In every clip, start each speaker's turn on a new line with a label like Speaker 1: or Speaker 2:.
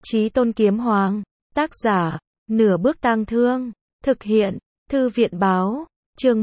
Speaker 1: Chí Tôn Kiếm Hoàng. Tác giả, Nửa Bước Tang Thương. Thực hiện, Thư viện Báo. Chương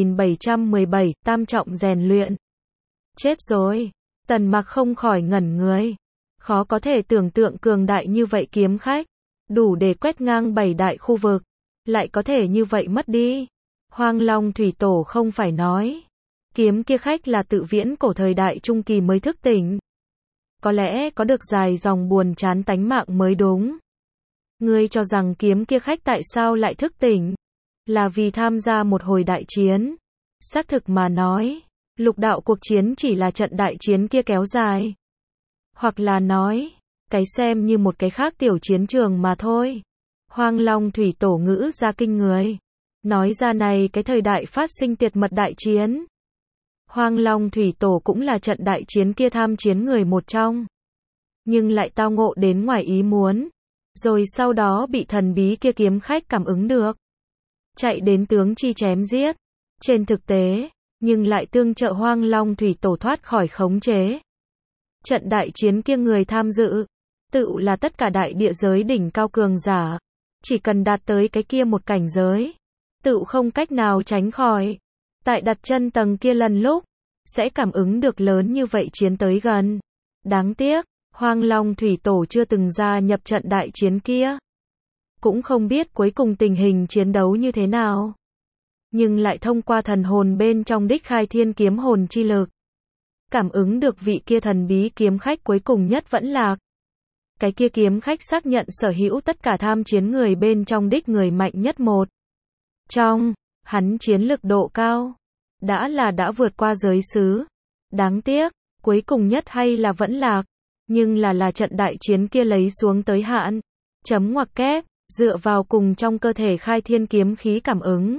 Speaker 1: 1717, Tam trọng rèn luyện. Chết rồi. Tần Mặc không khỏi ngẩn người. Khó có thể tưởng tượng cường đại như vậy kiếm khách, đủ để quét ngang 7 đại khu vực, lại có thể như vậy mất đi. Hoang Long Thủy Tổ không phải nói, kiếm kia khách là tự viễn cổ thời đại trung kỳ mới thức tỉnh. Có lẽ có được dài dòng buồn chán tánh mạng mới đúng. Ngươi cho rằng kiếm kia khách tại sao lại thức tỉnh? Là vì tham gia một hồi đại chiến. Xác thực mà nói, lục đạo cuộc chiến chỉ là trận đại chiến kia kéo dài. Hoặc là nói, cái xem như một cái khác tiểu chiến trường mà thôi. Hoang Long Thủy Tổ ngữ ra kinh người. Nói ra này cái thời đại phát sinh tuyệt mật đại chiến. Hoang Long Thủy Tổ cũng là trận đại chiến kia tham chiến người một trong. Nhưng lại tao ngộ đến ngoài ý muốn. Rồi sau đó bị thần bí kia kiếm khách cảm ứng được. Chạy đến tướng chi chém giết. Trên thực tế, nhưng lại tương trợ Hoang Long Thủy Tổ thoát khỏi khống chế. Trận đại chiến kia người tham dự, tự là tất cả đại địa giới đỉnh cao cường giả. Chỉ cần đạt tới cái kia một cảnh giới, tự không cách nào tránh khỏi. Tại đặt chân tầng kia lần lúc, sẽ cảm ứng được lớn như vậy chiến tới gần. Đáng tiếc, Hoang Long Thủy Tổ chưa từng gia nhập trận đại chiến kia. Cũng không biết cuối cùng tình hình chiến đấu như thế nào. Nhưng lại thông qua thần hồn bên trong đích khai thiên kiếm hồn chi lực. Cảm ứng được vị kia thần bí kiếm khách cuối cùng nhất vẫn lạc. Cái kia kiếm khách xác nhận sở hữu tất cả tham chiến người bên trong đích người mạnh nhất một. Trong, hắn chiến lực độ cao. Đã vượt qua giới xứ. Đáng tiếc, cuối cùng nhất hay là vẫn lạc. Nhưng là trận đại chiến kia lấy xuống tới hạn. Chấm ngoặc kép, dựa vào cùng trong cơ thể khai thiên kiếm khí cảm ứng.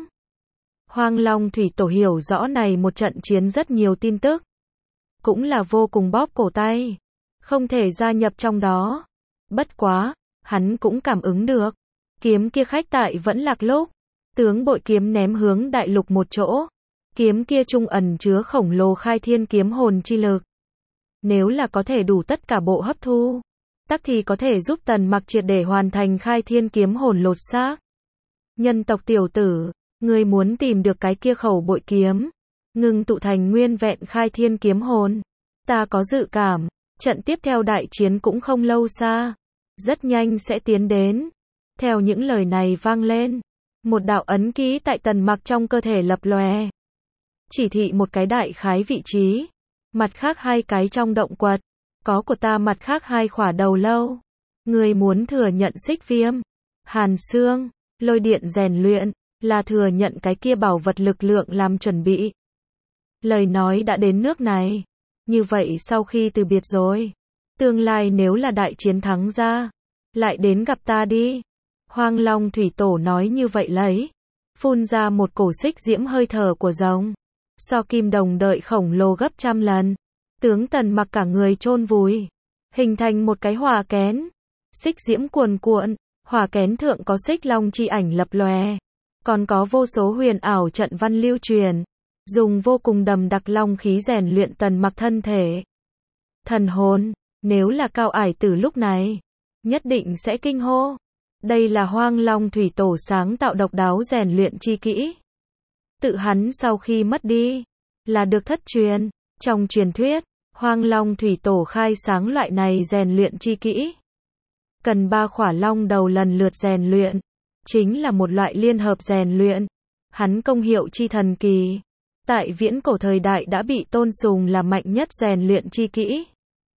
Speaker 1: Hoang Long Thủy Tổ hiểu rõ này một trận chiến rất nhiều tin tức. Cũng là vô cùng bóp cổ tay. Không thể gia nhập trong đó. Bất quá, hắn cũng cảm ứng được. Kiếm kia khách tại vẫn lạc lúc. Tướng bội kiếm ném hướng đại lục một chỗ. Kiếm kia trung ẩn chứa khổng lồ khai thiên kiếm hồn chi lực. Nếu là có thể đủ tất cả bộ hấp thu, tắc thì có thể giúp Tần Mặc triệt để hoàn thành khai thiên kiếm hồn lột xác. Nhân tộc tiểu tử, ngươi muốn tìm được cái kia khẩu bội kiếm, ngưng tụ thành nguyên vẹn khai thiên kiếm hồn. Ta có dự cảm, trận tiếp theo đại chiến cũng không lâu xa, rất nhanh sẽ tiến đến. Theo những lời này vang lên, một đạo ấn ký tại Tần Mặc trong cơ thể lập lòe. Chỉ thị một cái đại khái vị trí, mặt khác hai cái trong động quật, có của ta mặt khác hai khỏa đầu lâu. Người muốn thừa nhận xích viêm, hàn xương, lôi điện rèn luyện, là thừa nhận cái kia bảo vật lực lượng làm chuẩn bị. Lời nói đã đến nước này. Như vậy sau khi từ biệt rồi, tương lai nếu là đại chiến thắng ra, lại đến gặp ta đi. Hoang Long Thủy Tổ nói như vậy lấy, phun ra một cổ xích diễm hơi thở của rồng. So kim đồng đợi khổng lồ gấp trăm lần. Tướng Tần Mặc cả người chôn vùi, hình thành một cái hỏa kén. Xích diễm cuồn cuộn, hỏa kén thượng có xích long chi ảnh lập lòe, còn có vô số huyền ảo trận văn lưu truyền, dùng vô cùng đầm đặc long khí rèn luyện Tần Mặc thân thể. Thần hồn, nếu là Cao Ải Tử lúc này, nhất định sẽ kinh hô. Đây là Hoang Long Thủy Tổ sáng tạo độc đáo rèn luyện chi kỹ. Tự hắn sau khi mất đi, là được thất truyền. Trong truyền thuyết, Hoang Long Thủy Tổ khai sáng loại này rèn luyện chi kỹ. Cần 3 khỏa long đầu lần lượt rèn luyện. Chính là một loại liên hợp rèn luyện. Hắn công hiệu chi thần kỳ. Tại viễn cổ thời đại đã bị tôn sùng là mạnh nhất rèn luyện chi kỹ.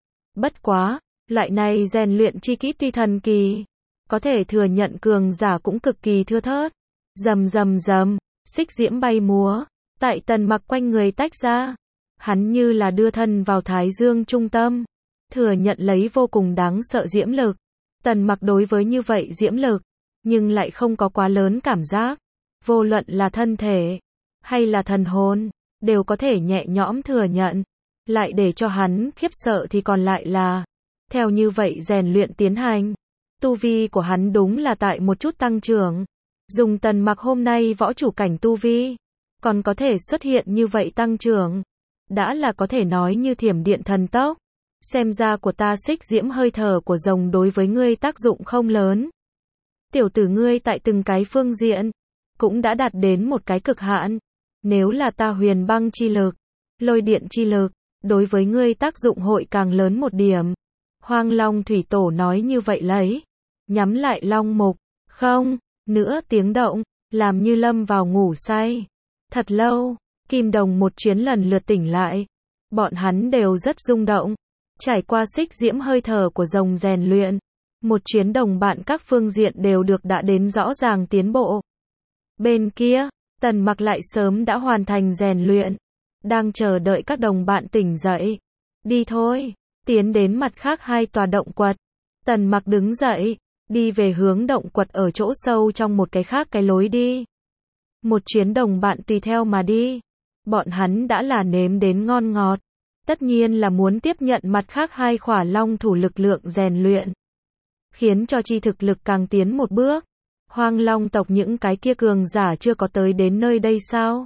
Speaker 1: Bất quá, loại này rèn luyện chi kỹ tuy thần kỳ, có thể thừa nhận cường giả cũng cực kỳ thưa thớt. Rầm rầm rầm, xích diễm bay múa, tại Tần Mặc quanh người tách ra. Hắn như là đưa thân vào Thái Dương trung tâm, thừa nhận lấy vô cùng đáng sợ diễm lực. Tần Mặc đối với như vậy diễm lực, nhưng lại không có quá lớn cảm giác. Vô luận là thân thể, hay là thần hồn, đều có thể nhẹ nhõm thừa nhận. Lại để cho hắn khiếp sợ thì còn lại là, theo như vậy rèn luyện tiến hành, tu vi của hắn đúng là tại một chút tăng trưởng. Dùng Tần Mặc hôm nay võ chủ cảnh tu vi, còn có thể xuất hiện như vậy tăng trưởng. Đã là có thể nói như thiểm điện thần tốc. xem ra của ta xích diễm hơi thở của rồng đối với ngươi tác dụng không lớn. Tiểu tử ngươi tại từng cái phương diện, cũng đã đạt đến một cái cực hạn. Nếu là ta huyền băng chi lực, lôi điện chi lực, đối với ngươi tác dụng hội càng lớn một điểm. Hoang Long Thủy Tổ nói như vậy lấy, nhắm lại long mục, không, nữa tiếng động, làm như lâm vào ngủ say. Thật lâu, Kim Đồng một chuyến lần lượt tỉnh lại. Bọn hắn đều rất rung động. Trải qua xích diễm hơi thở của rồng rèn luyện, một chuyến đồng bạn các phương diện đều được đã đến rõ ràng tiến bộ. Bên kia, Tần Mặc lại sớm đã hoàn thành rèn luyện, đang chờ đợi các đồng bạn tỉnh dậy. Đi thôi, tiến đến mặt khác hai tòa động quật. Tần Mặc đứng dậy, đi về hướng động quật ở chỗ sâu trong một cái khác cái lối đi. Một chuyến đồng bạn tùy theo mà đi. Bọn hắn đã là nếm đến ngon ngọt. Tất nhiên là muốn tiếp nhận mặt khác hai khỏa long thủ lực lượng rèn luyện. Khiến cho chi thực lực càng tiến một bước. Hoang Long tộc những cái kia cường giả chưa có tới đến nơi đây sao?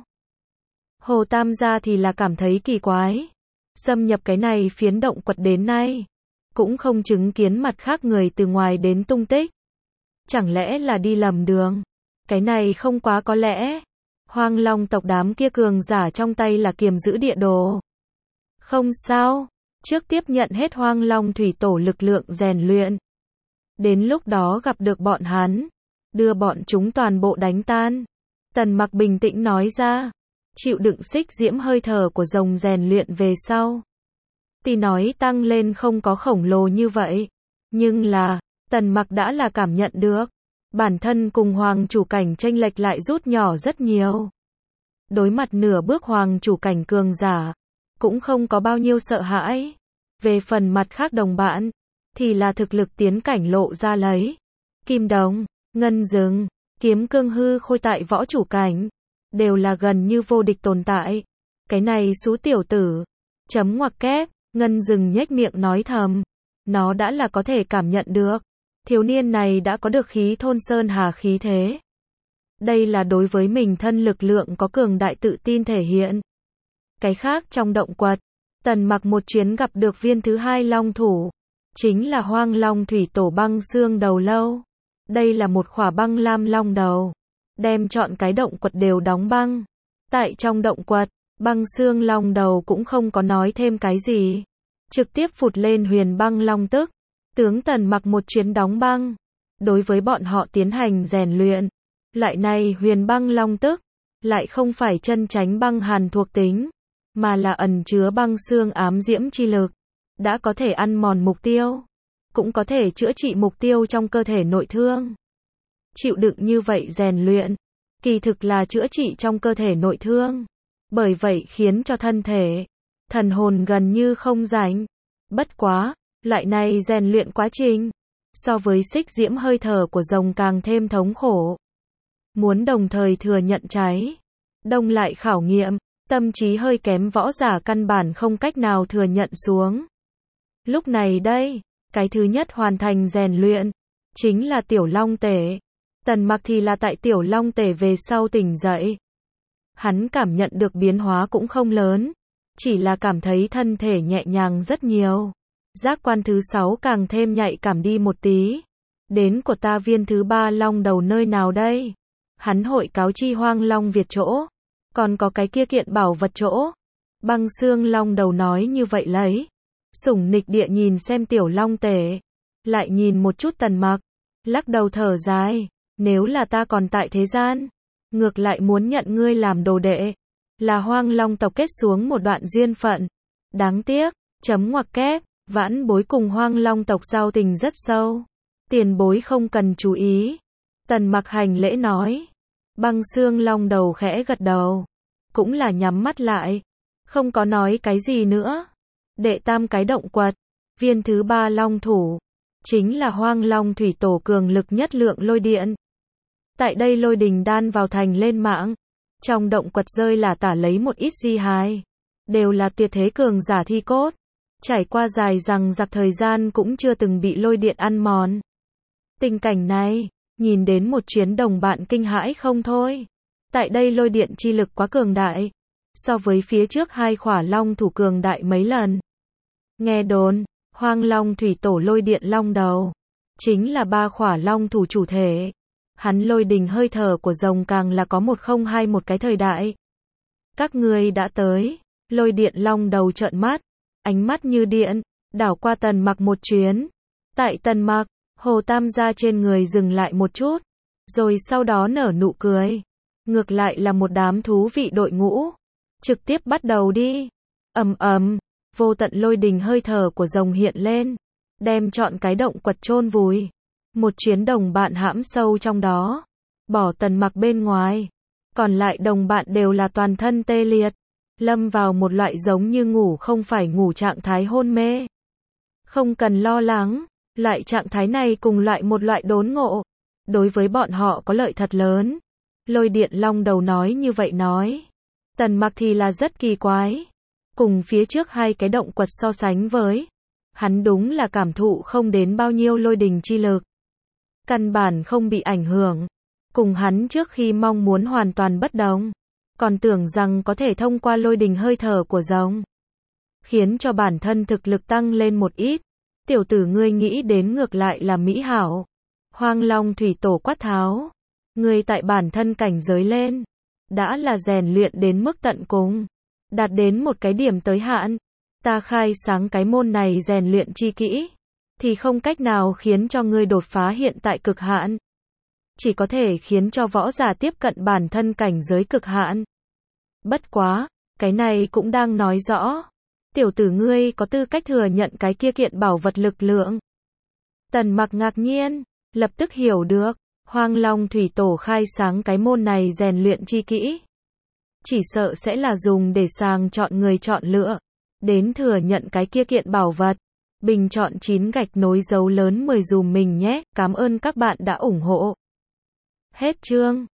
Speaker 1: Hồ Tam gia thì là cảm thấy kỳ quái. Xâm nhập cái này phiến động quật đến nay, cũng không chứng kiến mặt khác người từ ngoài đến tung tích. Chẳng lẽ là đi lầm đường? Cái này không quá có lẽ. Hoang Long tộc đám kia cường giả trong tay là kiềm giữ địa đồ. Không sao, trước tiếp nhận hết Hoang Long Thủy Tổ lực lượng rèn luyện. Đến lúc đó gặp được bọn hắn, đưa bọn chúng toàn bộ đánh tan. Tần Mặc bình tĩnh nói ra, chịu đựng xích diễm hơi thở của rồng rèn luyện về sau. Tuy nói tăng lên không có khổng lồ như vậy, nhưng là, Tần Mặc đã là cảm nhận được. Bản thân cùng hoàng chủ cảnh chênh lệch lại rút nhỏ rất nhiều. Đối mặt nửa bước hoàng chủ cảnh cường giả, cũng không có bao nhiêu sợ hãi. Về phần mặt khác đồng bạn, thì là thực lực tiến cảnh lộ ra lấy. Kim Đồng, Ngân Dừng, Kiếm Cương Hư Khôi tại võ chủ cảnh, đều là gần như vô địch tồn tại. Cái này xú tiểu tử. Chấm ngoặc kép, Ngân Dừng nhếch miệng nói thầm. Nó đã là có thể cảm nhận được. Thiếu niên này đã có được khí thôn sơn hà khí thế. Đây là đối với mình thân lực lượng có cường đại tự tin thể hiện. Cái khác trong động quật, Tần Mặc một chuyến gặp được viên thứ hai long thủ. Chính là Hoang Long Thủy Tổ băng xương đầu lâu. Đây là một khỏa băng lam long đầu. Đem trọn cái động quật đều đóng băng. Tại trong động quật, băng xương long đầu cũng không có nói thêm cái gì. Trực tiếp phụt lên huyền băng long tức. Tướng Tần Mặc một chuyến đóng băng. Đối với bọn họ tiến hành rèn luyện. Lại này huyền băng long tức. Lại không phải chân tránh băng hàn thuộc tính. Mà là ẩn chứa băng xương ám diễm chi lực. Đã có thể ăn mòn mục tiêu. Cũng có thể chữa trị mục tiêu trong cơ thể nội thương. Chịu đựng như vậy rèn luyện. Kỳ thực là chữa trị trong cơ thể nội thương. Bởi vậy khiến cho thân thể, thần hồn gần như không rảnh. Bất quá, loại này rèn luyện quá trình, so với xích diễm hơi thở của rồng càng thêm thống khổ. Muốn đồng thời thừa nhận cháy, đông lại khảo nghiệm, tâm trí hơi kém võ giả căn bản không cách nào thừa nhận xuống. Lúc này đây, cái thứ nhất hoàn thành rèn luyện, chính là Tiểu Long Tể. Tần Mặc thì là tại Tiểu Long Tể về sau tỉnh dậy. Hắn cảm nhận được biến hóa cũng không lớn, chỉ là cảm thấy thân thể nhẹ nhàng rất nhiều. Giác quan thứ 6 càng thêm nhạy cảm đi một tí. Đến của ta viên thứ 3 long đầu nơi nào đây? Hắn hội cáo chi Hoang Long Việt chỗ. Còn có cái kia kiện bảo vật chỗ. Băng xương long đầu nói như vậy lấy. Sủng nịch địa nhìn xem Tiểu Long Tể. Lại nhìn một chút Tần Mặc. Lắc đầu thở dài. Nếu là ta còn tại thế gian, ngược lại muốn nhận ngươi làm đồ đệ. Là Hoang Long tộc kết xuống một đoạn duyên phận. Đáng tiếc, chấm ngoặc kép, vãn bối cùng Hoang Long tộc giao tình rất sâu. Tiền bối không cần chú ý. Tần Mặc hành lễ nói. Băng xương long đầu khẽ gật đầu. Cũng là nhắm mắt lại. Không có nói cái gì nữa. Đệ tam cái động quật. Viên thứ 3 long thủ. Chính là Hoang Long Thủy Tổ cường lực nhất lượng lôi điện. Tại đây lôi đình đan vào thành lên mạng. Trong động quật rơi là tả lấy một ít di hài. Đều là tuyệt thế cường giả thi cốt. Trải qua dài rằng giặc thời gian cũng chưa từng bị lôi điện ăn mòn. Tình cảnh này, nhìn đến một chuyến đồng bạn kinh hãi không thôi. Tại đây lôi điện chi lực quá cường đại. So với phía trước hai khỏa long thủ cường đại mấy lần. Nghe đồn, Hoang Long thủy tổ lôi điện long đầu, chính là ba khỏa long thủ chủ thể. Hắn lôi đình hơi thở của rồng càng là có 102 một cái thời đại. Các ngươi đã tới, lôi điện long đầu trợn mắt, ánh mắt như điện, đảo qua Tần Mặc một chuyến. Tại Tần Mặc, Hồ Tam gia trên người dừng lại một chút, rồi sau đó nở nụ cười. Ngược lại là một đám thú vị đội ngũ. Trực tiếp bắt đầu đi. Ầm ầm, vô tận lôi đình hơi thở của rồng hiện lên, đem trọn cái động quật chôn vùi. Một chuyến đồng bạn hãm sâu trong đó, bỏ Tần Mặc bên ngoài, còn lại đồng bạn đều là toàn thân tê liệt, lâm vào một loại giống như ngủ không phải ngủ trạng thái hôn mê. Không cần lo lắng, loại trạng thái này cùng một loại đốn ngộ, đối với bọn họ có lợi thật lớn. Lôi điện long đầu nói như vậy nói. Tần Mặc thì là rất kỳ quái. Cùng phía trước hai cái động quật so sánh với, hắn đúng là cảm thụ không đến bao nhiêu lôi đình chi lực. Căn bản không bị ảnh hưởng. Cùng hắn trước khi mong muốn hoàn toàn bất đồng. Còn tưởng rằng có thể thông qua lôi đình hơi thở của rồng, khiến cho bản thân thực lực tăng lên một ít. Tiểu tử ngươi nghĩ đến ngược lại là mỹ hảo. Hoang Long thủy tổ quát tháo. Ngươi tại bản thân cảnh giới lên, đã là rèn luyện đến mức tận cùng, đạt đến một cái điểm tới hạn. Ta khai sáng cái môn này rèn luyện chi kỹ, thì không cách nào khiến cho ngươi đột phá hiện tại cực hạn. Chỉ có thể khiến cho võ giả tiếp cận bản thân cảnh giới cực hạn. Bất quá, cái này cũng đang nói rõ, tiểu tử ngươi có tư cách thừa nhận cái kia kiện bảo vật lực lượng. Tần Mặc ngạc nhiên, lập tức hiểu được, Hoang Long thủy tổ khai sáng cái môn này rèn luyện chi kỹ, chỉ sợ sẽ là dùng để sàng chọn người chọn lựa, đến thừa nhận cái kia kiện bảo vật. Bình chọn 9 gạch nối dấu lớn 10 dùm mình nhé, cảm ơn các bạn đã ủng hộ. Hết chương.